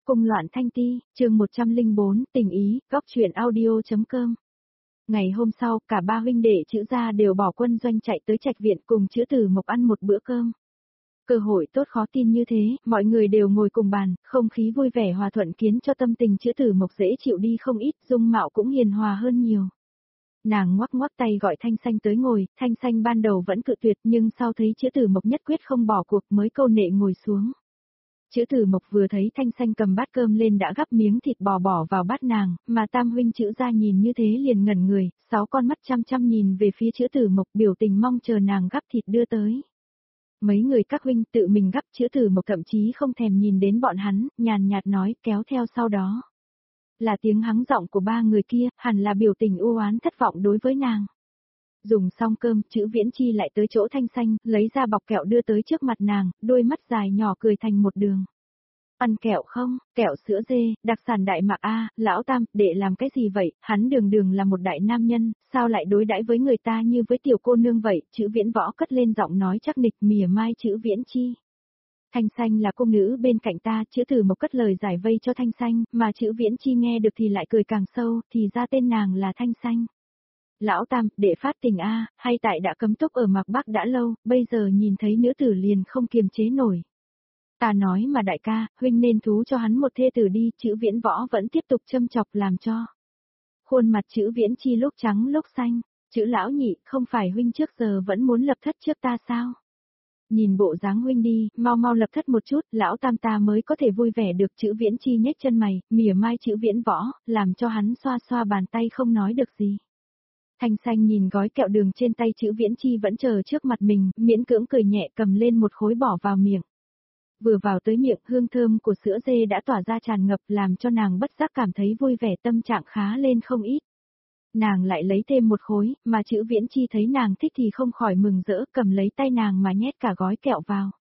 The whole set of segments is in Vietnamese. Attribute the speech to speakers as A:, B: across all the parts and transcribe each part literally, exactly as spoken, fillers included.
A: Cung loạn thanh ti, chương một trăm lẻ bốn, tình ý, góc truyện audio.com. Ngày hôm sau, cả ba huynh đệ Chữ gia đều bỏ quân doanh chạy tới Trạch viện cùng Chữ Tử Mộc ăn một bữa cơm. Cơ hội tốt khó tin như thế, mọi người đều ngồi cùng bàn, không khí vui vẻ hòa thuận khiến cho tâm tình Chữ Tử Mộc dễ chịu đi không ít, dung mạo cũng hiền hòa hơn nhiều. Nàng ngoắc ngoắc tay gọi Thanh Xanh tới ngồi, Thanh Xanh ban đầu vẫn cự tuyệt nhưng sau thấy Chữ Tử Mộc nhất quyết không bỏ cuộc mới câu nệ ngồi xuống. Chữ Tử Mộc vừa thấy Thanh Xanh cầm bát cơm lên đã gắp miếng thịt bò bỏ vào bát nàng, mà tam huynh Chữ gia nhìn như thế liền ngẩn người, sáu con mắt chăm chăm nhìn về phía Chữ Tử Mộc biểu tình mong chờ nàng gắp thịt đưa tới. Mấy người các huynh tự mình gắp, Chữ Tử Mộc thậm chí không thèm nhìn đến bọn hắn, nhàn nhạt nói kéo theo sau đó. Là tiếng hắng giọng của ba người kia, hẳn là biểu tình u oán thất vọng đối với nàng. Dùng xong cơm, Chữ Viễn Chi lại tới chỗ Thanh Xanh, lấy ra bọc kẹo đưa tới trước mặt nàng, đôi mắt dài nhỏ cười thành một đường. Ăn kẹo không, kẹo sữa dê, đặc sản Đại Mạc a, lão tam, đệ làm cái gì vậy, hắn đường đường là một đại nam nhân, sao lại đối đãi với người ta như với tiểu cô nương vậy, Chữ Viễn Võ cất lên giọng nói chắc nịch mỉa mai Chữ Viễn Chi. Thanh Xanh là cung nữ bên cạnh ta, Chữ Tử Mộc cất lời giải vây cho Thanh Xanh, mà Chữ Viễn Chi nghe được thì lại cười càng sâu, thì ra tên nàng là Thanh Xanh. Lão tam, đệ phát tình a, hay tại đã cấm túc ở Mạc Bắc đã lâu, bây giờ nhìn thấy nữ tử liền không kiềm chế nổi. Ta nói mà đại ca, huynh nên thú cho hắn một thê tử đi, Chữ Viễn Võ vẫn tiếp tục châm chọc làm cho. Khuôn mặt Chữ Viễn Chi lúc trắng lúc xanh, Chữ lão nhị, không phải huynh trước giờ vẫn muốn lập thất trước ta sao? Nhìn bộ dáng huynh đi, mau mau lập thất một chút, lão tam ta mới có thể vui vẻ được. Chữ Viễn Chi nhếch chân mày, mỉa mai Chữ Viễn Võ, làm cho hắn xoa xoa bàn tay không nói được gì. Thanh Xanh nhìn gói kẹo đường trên tay Chữ Viễn Chi vẫn chờ trước mặt mình, miễn cưỡng cười nhẹ cầm lên một khối bỏ vào miệng. Vừa vào tới miệng, hương thơm của sữa dê đã tỏa ra tràn ngập làm cho nàng bất giác cảm thấy vui vẻ, tâm trạng khá lên không ít. Nàng lại lấy thêm một khối, mà Chữ Viễn Chi thấy nàng thích thì không khỏi mừng rỡ, cầm lấy tay nàng mà nhét cả gói kẹo vào.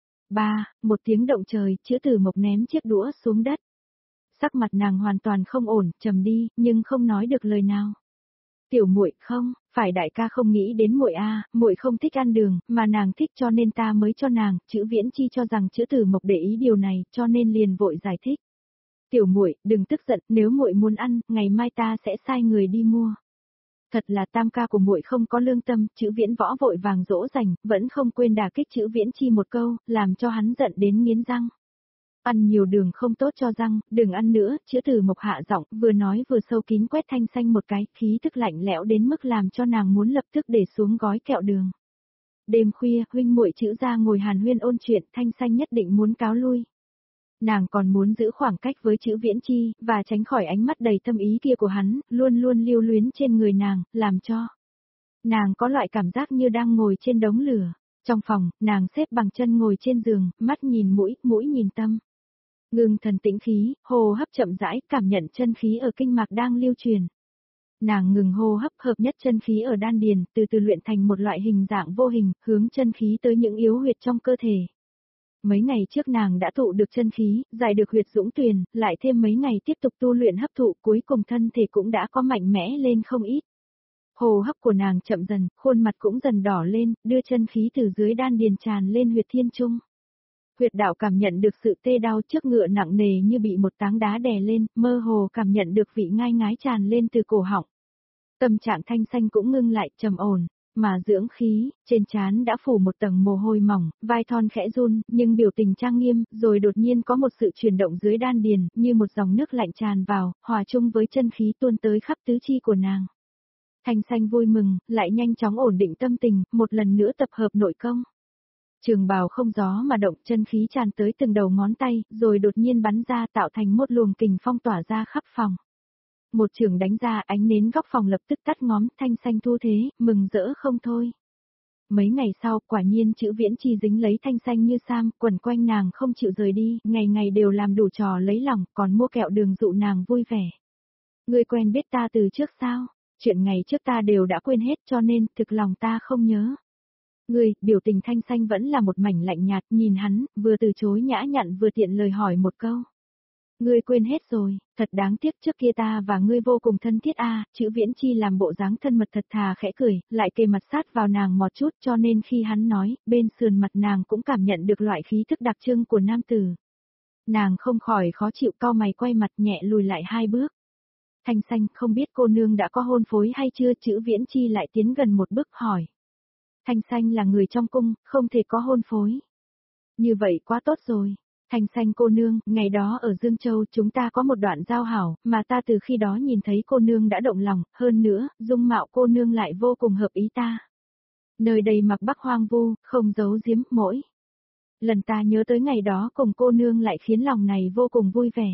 A: Ba, một tiếng động trời, Chữ Tử Mộc ném chiếc đũa xuống đất. Sắc mặt nàng hoàn toàn không ổn, trầm đi, nhưng không nói được lời nào. Tiểu muội, không, phải đại ca không nghĩ đến muội a, muội không thích ăn đường, mà nàng thích cho nên ta mới cho nàng. Chữ Viễn Chi cho rằng Chữ Tử Mộc để ý điều này, cho nên liền vội giải thích. Tiểu muội, đừng tức giận, nếu muội muốn ăn, ngày mai ta sẽ sai người đi mua. Thật là tam ca của muội không có lương tâm, Chữ Viễn Võ vội vàng dỗ dành, vẫn không quên đả kích Chữ Viễn Chi một câu, làm cho hắn giận đến nghiến răng. Ăn nhiều đường không tốt cho răng, đừng ăn nữa, Chữ Tử Mộc hạ giọng, vừa nói vừa sâu kín quét Thanh Xanh một cái, khí tức lạnh lẽo đến mức làm cho nàng muốn lập tức để xuống gói kẹo đường. Đêm khuya, huynh muội Chữ gia ngồi hàn huyên ôn chuyện, Thanh Xanh nhất định muốn cáo lui. Nàng còn muốn giữ khoảng cách với Chữ Viễn Chi, và tránh khỏi ánh mắt đầy thâm ý kia của hắn, luôn luôn lưu luyến trên người nàng, làm cho nàng có loại cảm giác như đang ngồi trên đống lửa. Trong phòng, nàng xếp bằng chân ngồi trên giường, mắt nhìn mũi, mũi nhìn tâm. Ngưng thần tĩnh khí, hô hấp chậm rãi, cảm nhận chân khí ở kinh mạch đang lưu truyền. Nàng ngừng hô hấp, hợp nhất chân khí ở đan điền, từ từ luyện thành một loại hình dạng vô hình, hướng chân khí tới những yếu huyệt trong cơ thể. Mấy ngày trước nàng đã tụ được chân khí, giải được huyệt dũng tuyền, lại thêm mấy ngày tiếp tục tu luyện hấp thụ, cuối cùng thân thể cũng đã có mạnh mẽ lên không ít. Hô hấp của nàng chậm dần, khuôn mặt cũng dần đỏ lên, đưa chân khí từ dưới đan điền tràn lên huyệt thiên trung. Huyệt đạo cảm nhận được sự tê đau trước ngựa nặng nề như bị một tảng đá đè lên, mơ hồ cảm nhận được vị ngai ngái tràn lên từ cổ họng. Tâm trạng Thanh Xanh cũng ngưng lại, trầm ổn, mà dưỡng khí, trên trán đã phủ một tầng mồ hôi mỏng, vai thon khẽ run, nhưng biểu tình trang nghiêm, rồi đột nhiên có một sự chuyển động dưới đan điền, như một dòng nước lạnh tràn vào, hòa chung với chân khí tuôn tới khắp tứ chi của nàng. Thanh Xanh vui mừng, lại nhanh chóng ổn định tâm tình, một lần nữa tập hợp nội công. Trường bào không gió mà động, chân khí tràn tới từng đầu ngón tay, rồi đột nhiên bắn ra tạo thành một luồng kình phong tỏa ra khắp phòng. Một trường đánh ra, ánh nến góc phòng lập tức tắt ngóm, Thanh Xanh thu thế, mừng rỡ không thôi. Mấy ngày sau, quả nhiên Chữ Viễn Chi dính lấy Thanh Xanh như sam, quẩn quanh nàng không chịu rời đi, ngày ngày đều làm đủ trò lấy lòng, còn mua kẹo đường dụ nàng vui vẻ. Ngươi quen biết ta từ trước sao? Chuyện ngày trước ta đều đã quên hết cho nên, thực lòng ta không nhớ. Ngươi, biểu tình Thanh Xanh vẫn là một mảnh lạnh nhạt, nhìn hắn, vừa từ chối nhã nhặn vừa tiện lời hỏi một câu. Ngươi quên hết rồi, thật đáng tiếc trước kia ta và ngươi vô cùng thân thiết a. À, Chữ Viễn Chi làm bộ dáng thân mật thật thà khẽ cười, lại kề mặt sát vào nàng một chút cho nên khi hắn nói, bên sườn mặt nàng cũng cảm nhận được loại khí thức đặc trưng của nam tử. Nàng không khỏi khó chịu, cau mày quay mặt nhẹ lùi lại hai bước. Thanh Xanh, không biết cô nương đã có hôn phối hay chưa? Chữ Viễn Chi lại tiến gần một bước hỏi. Thanh Xanh là người trong cung, không thể có hôn phối. Như vậy quá tốt rồi. Thanh Xanh cô nương, ngày đó ở Dương Châu chúng ta có một đoạn giao hảo, mà ta từ khi đó nhìn thấy cô nương đã động lòng, hơn nữa, dung mạo cô nương lại vô cùng hợp ý ta. Nơi đây mặc bắc hoang vu, không giấu giếm, mỗi lần ta nhớ tới ngày đó cùng cô nương lại khiến lòng này vô cùng vui vẻ.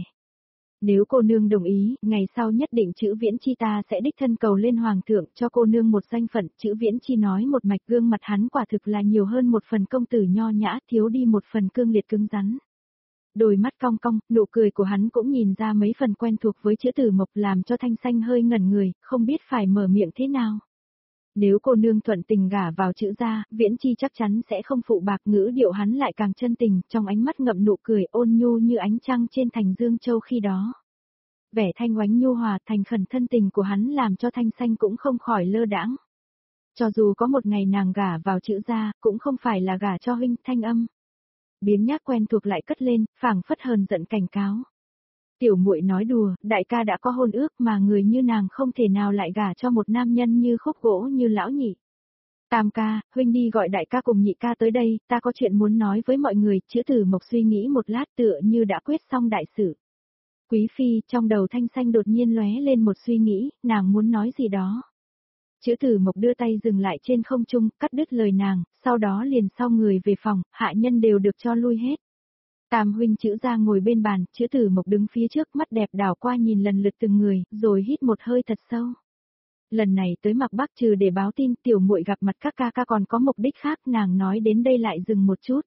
A: Nếu cô nương đồng ý, ngày sau nhất định Chữ Viễn Chi ta sẽ đích thân cầu lên hoàng thượng cho cô nương một danh phận. Chữ Viễn Chi nói một mạch, gương mặt hắn quả thực là nhiều hơn một phần công tử nho nhã, thiếu đi một phần cương liệt cứng rắn. Đôi mắt cong cong, nụ cười của hắn cũng nhìn ra mấy phần quen thuộc với Chữ Tử Mộc, làm cho Thanh Xanh hơi ngẩn người, không biết phải mở miệng thế nào. Nếu cô nương thuận tình gả vào Chữ gia, Viễn Chi chắc chắn sẽ không phụ bạc. Ngữ điệu hắn lại càng chân tình, trong ánh mắt ngậm nụ cười ôn nhu như ánh trăng trên thành Dương Châu khi đó. Vẻ thanh oánh nhu hòa, thành khẩn thân tình của hắn làm cho Thanh Xanh cũng không khỏi lơ đãng. Cho dù có một ngày nàng gả vào Chữ gia, cũng không phải là gả cho huynh. Thanh âm biếng nhác quen thuộc lại cất lên, phảng phất hờn giận cảnh cáo. Tiểu muội nói đùa, đại ca đã có hôn ước mà người như nàng không thể nào lại gả cho một nam nhân như khúc gỗ như lão nhị. Tam ca, huynh đi gọi đại ca cùng nhị ca tới đây, ta có chuyện muốn nói với mọi người. Chữ Tử Mộc suy nghĩ một lát tựa như đã quyết xong đại sự. Quý phi, trong đầu Thanh Xanh đột nhiên lóe lên một suy nghĩ, nàng muốn nói gì đó. Chữ Tử Mộc đưa tay dừng lại trên không trung, cắt đứt lời nàng, sau đó liền sau người về phòng, hạ nhân đều được cho lui hết. Tam huynh Chữ gia ngồi bên bàn, Chữ Tử Mộc đứng phía trước, mắt đẹp đảo qua nhìn lần lượt từng người, rồi hít một hơi thật sâu. Lần này tới Mạc Bắc trừ để báo tin tiểu muội gặp mặt các ca ca còn có mục đích khác, nàng nói đến đây lại dừng một chút.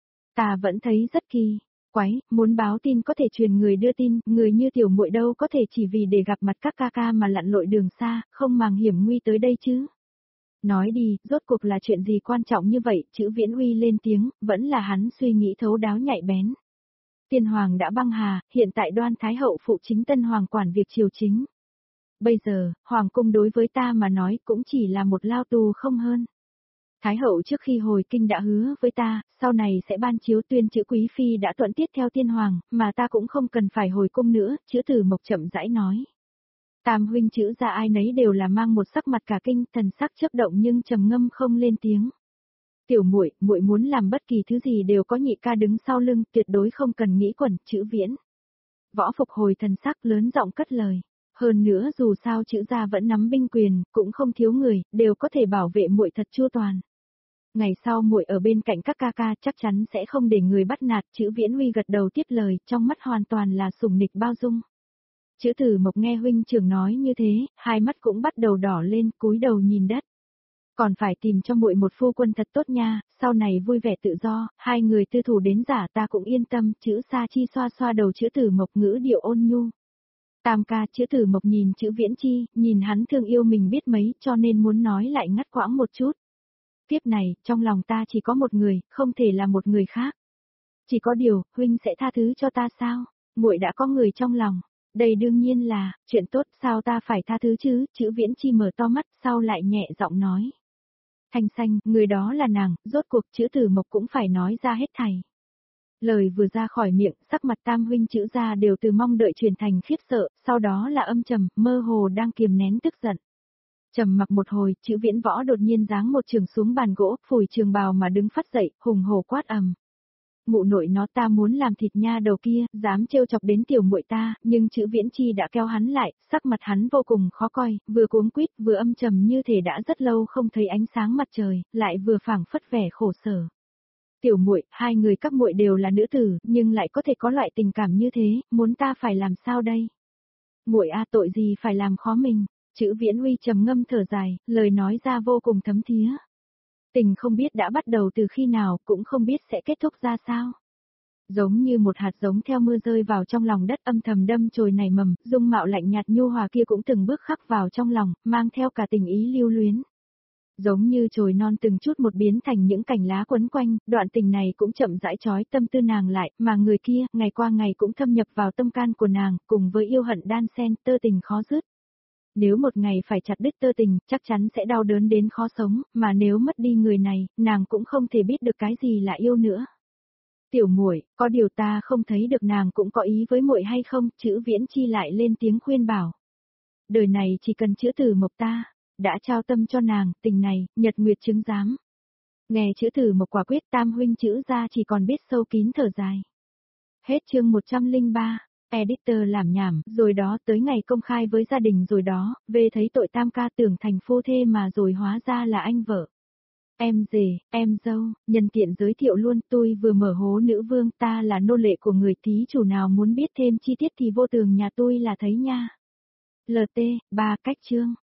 A: Ta vẫn thấy rất kỳ quái, muốn báo tin có thể truyền người đưa tin, người như tiểu muội đâu có thể chỉ vì để gặp mặt các ca ca mà lặn lội đường xa, không màng hiểm nguy tới đây chứ. Nói đi, rốt cuộc là chuyện gì quan trọng như vậy? Chữ Viễn Uy lên tiếng, vẫn là hắn suy nghĩ thấu đáo nhạy bén. Tiên hoàng đã băng hà, hiện tại Đoan Thái hậu phụ chính tân hoàng quản việc triều chính. Bây giờ, hoàng cung đối với ta mà nói cũng chỉ là một lao tù không hơn. Thái hậu trước khi hồi kinh đã hứa với ta, sau này sẽ ban chiếu tuyên Chữ quý phi đã thuận tiết theo tiên hoàng, mà ta cũng không cần phải hồi cung nữa. Chữ Tử Mộc chậm rãi nói. Tam huynh Chữ gia ai nấy đều là mang một sắc mặt cả kinh, thần sắc chớp động nhưng trầm ngâm không lên tiếng. Tiểu muội, muội muốn làm bất kỳ thứ gì đều có nhị ca đứng sau lưng, tuyệt đối không cần nghĩ quẩn. Chữ Viễn Võ phục hồi thần sắc, lớn giọng cất lời. Hơn nữa dù sao Chữ gia vẫn nắm binh quyền, cũng không thiếu người, đều có thể bảo vệ muội thật chu toàn. Ngày sau muội ở bên cạnh các ca ca chắc chắn sẽ không để người bắt nạt. Chữ Viễn Huy gật đầu tiếp lời, trong mắt hoàn toàn là sủng nịch bao dung. Chữ Tử Mộc nghe huynh trưởng nói như thế, hai mắt cũng bắt đầu đỏ lên, cúi đầu nhìn đất. Còn phải tìm cho muội một phu quân thật tốt nha, sau này vui vẻ tự do, hai người tư thủ đến giả ta cũng yên tâm. Chữ Sa Chi xoa xoa đầu Chữ Tử Mộc, ngữ điệu ôn nhu. Tam ca. Chữ Tử Mộc nhìn Chữ Viễn Chi, nhìn hắn thương yêu mình biết mấy, cho nên muốn nói lại ngắt quãng một chút. Tiếp này, trong lòng ta chỉ có một người, không thể là một người khác. Chỉ có điều, huynh sẽ tha thứ cho ta sao? Muội đã có người trong lòng. Đây đương nhiên là, chuyện tốt, sao ta phải tha thứ chứ? Chữ Viễn Chi mở to mắt, sau lại nhẹ giọng nói. Thanh Xanh, người đó là nàng, rốt cuộc Chữ Tử Mộc cũng phải nói ra hết thảy. Lời vừa ra khỏi miệng, sắc mặt tam huynh Chữ gia đều từ mong đợi chuyển thành khiếp sợ, sau đó là âm trầm, mơ hồ đang kiềm nén tức giận. Trầm mặc một hồi, Chữ Viễn Võ đột nhiên giáng một trường xuống bàn gỗ, phủi trường bào mà đứng phát dậy, hùng hổ quát ầm. Mụ nội nó, ta muốn làm thịt nha đầu kia, dám trêu chọc đến tiểu muội ta, nhưng Chữ Viễn Chi đã kéo hắn lại, sắc mặt hắn vô cùng khó coi, vừa cuống quýt vừa âm trầm như thể đã rất lâu không thấy ánh sáng mặt trời, lại vừa phảng phất vẻ khổ sở. Tiểu muội, hai người các muội đều là nữ tử, nhưng lại có thể có loại tình cảm như thế, muốn ta phải làm sao đây? Muội a, tội gì phải làm khó mình? Chữ Viễn Huy trầm ngâm thở dài, lời nói ra vô cùng thấm thía. Tình không biết đã bắt đầu từ khi nào, cũng không biết sẽ kết thúc ra sao. Giống như một hạt giống theo mưa rơi vào trong lòng đất, âm thầm đâm chồi nảy mầm, dung mạo lạnh nhạt nhu hòa kia cũng từng bước khắc vào trong lòng, mang theo cả tình ý lưu luyến. Giống như chồi non từng chút một biến thành những cành lá quấn quanh, đoạn tình này cũng chậm rãi trói tâm tư nàng lại, mà người kia, ngày qua ngày cũng thâm nhập vào tâm can của nàng, cùng với yêu hận đan xen, tơ tình khó dứt. Nếu một ngày phải chặt đứt tơ tình, chắc chắn sẽ đau đớn đến khó sống, mà nếu mất đi người này, nàng cũng không thể biết được cái gì là yêu nữa. Tiểu muội, có điều ta không thấy được nàng cũng có ý với muội hay không, Chữ Viễn Chi lại lên tiếng khuyên bảo. Đời này chỉ cần Chữ Tử Mộc ta, đã trao tâm cho nàng, tình này, nhật nguyệt chứng giám. Nghe Chữ Tử Mộc quả quyết, tam huynh Chữ gia chỉ còn biết sâu kín thở dài. Hết chương một trăm lẻ ba, editor làm nhảm, rồi đó tới ngày công khai với gia đình rồi đó, về thấy tội tam ca tưởng thành phu thê mà rồi hóa ra là anh vợ. Em rể, em dâu, nhân tiện giới thiệu luôn, tôi vừa mở hố nữ vương, ta là nô lệ của người, thí chủ nào muốn biết thêm chi tiết thì vô tường nhà tôi là thấy nha. lờ tê, ba cách chương.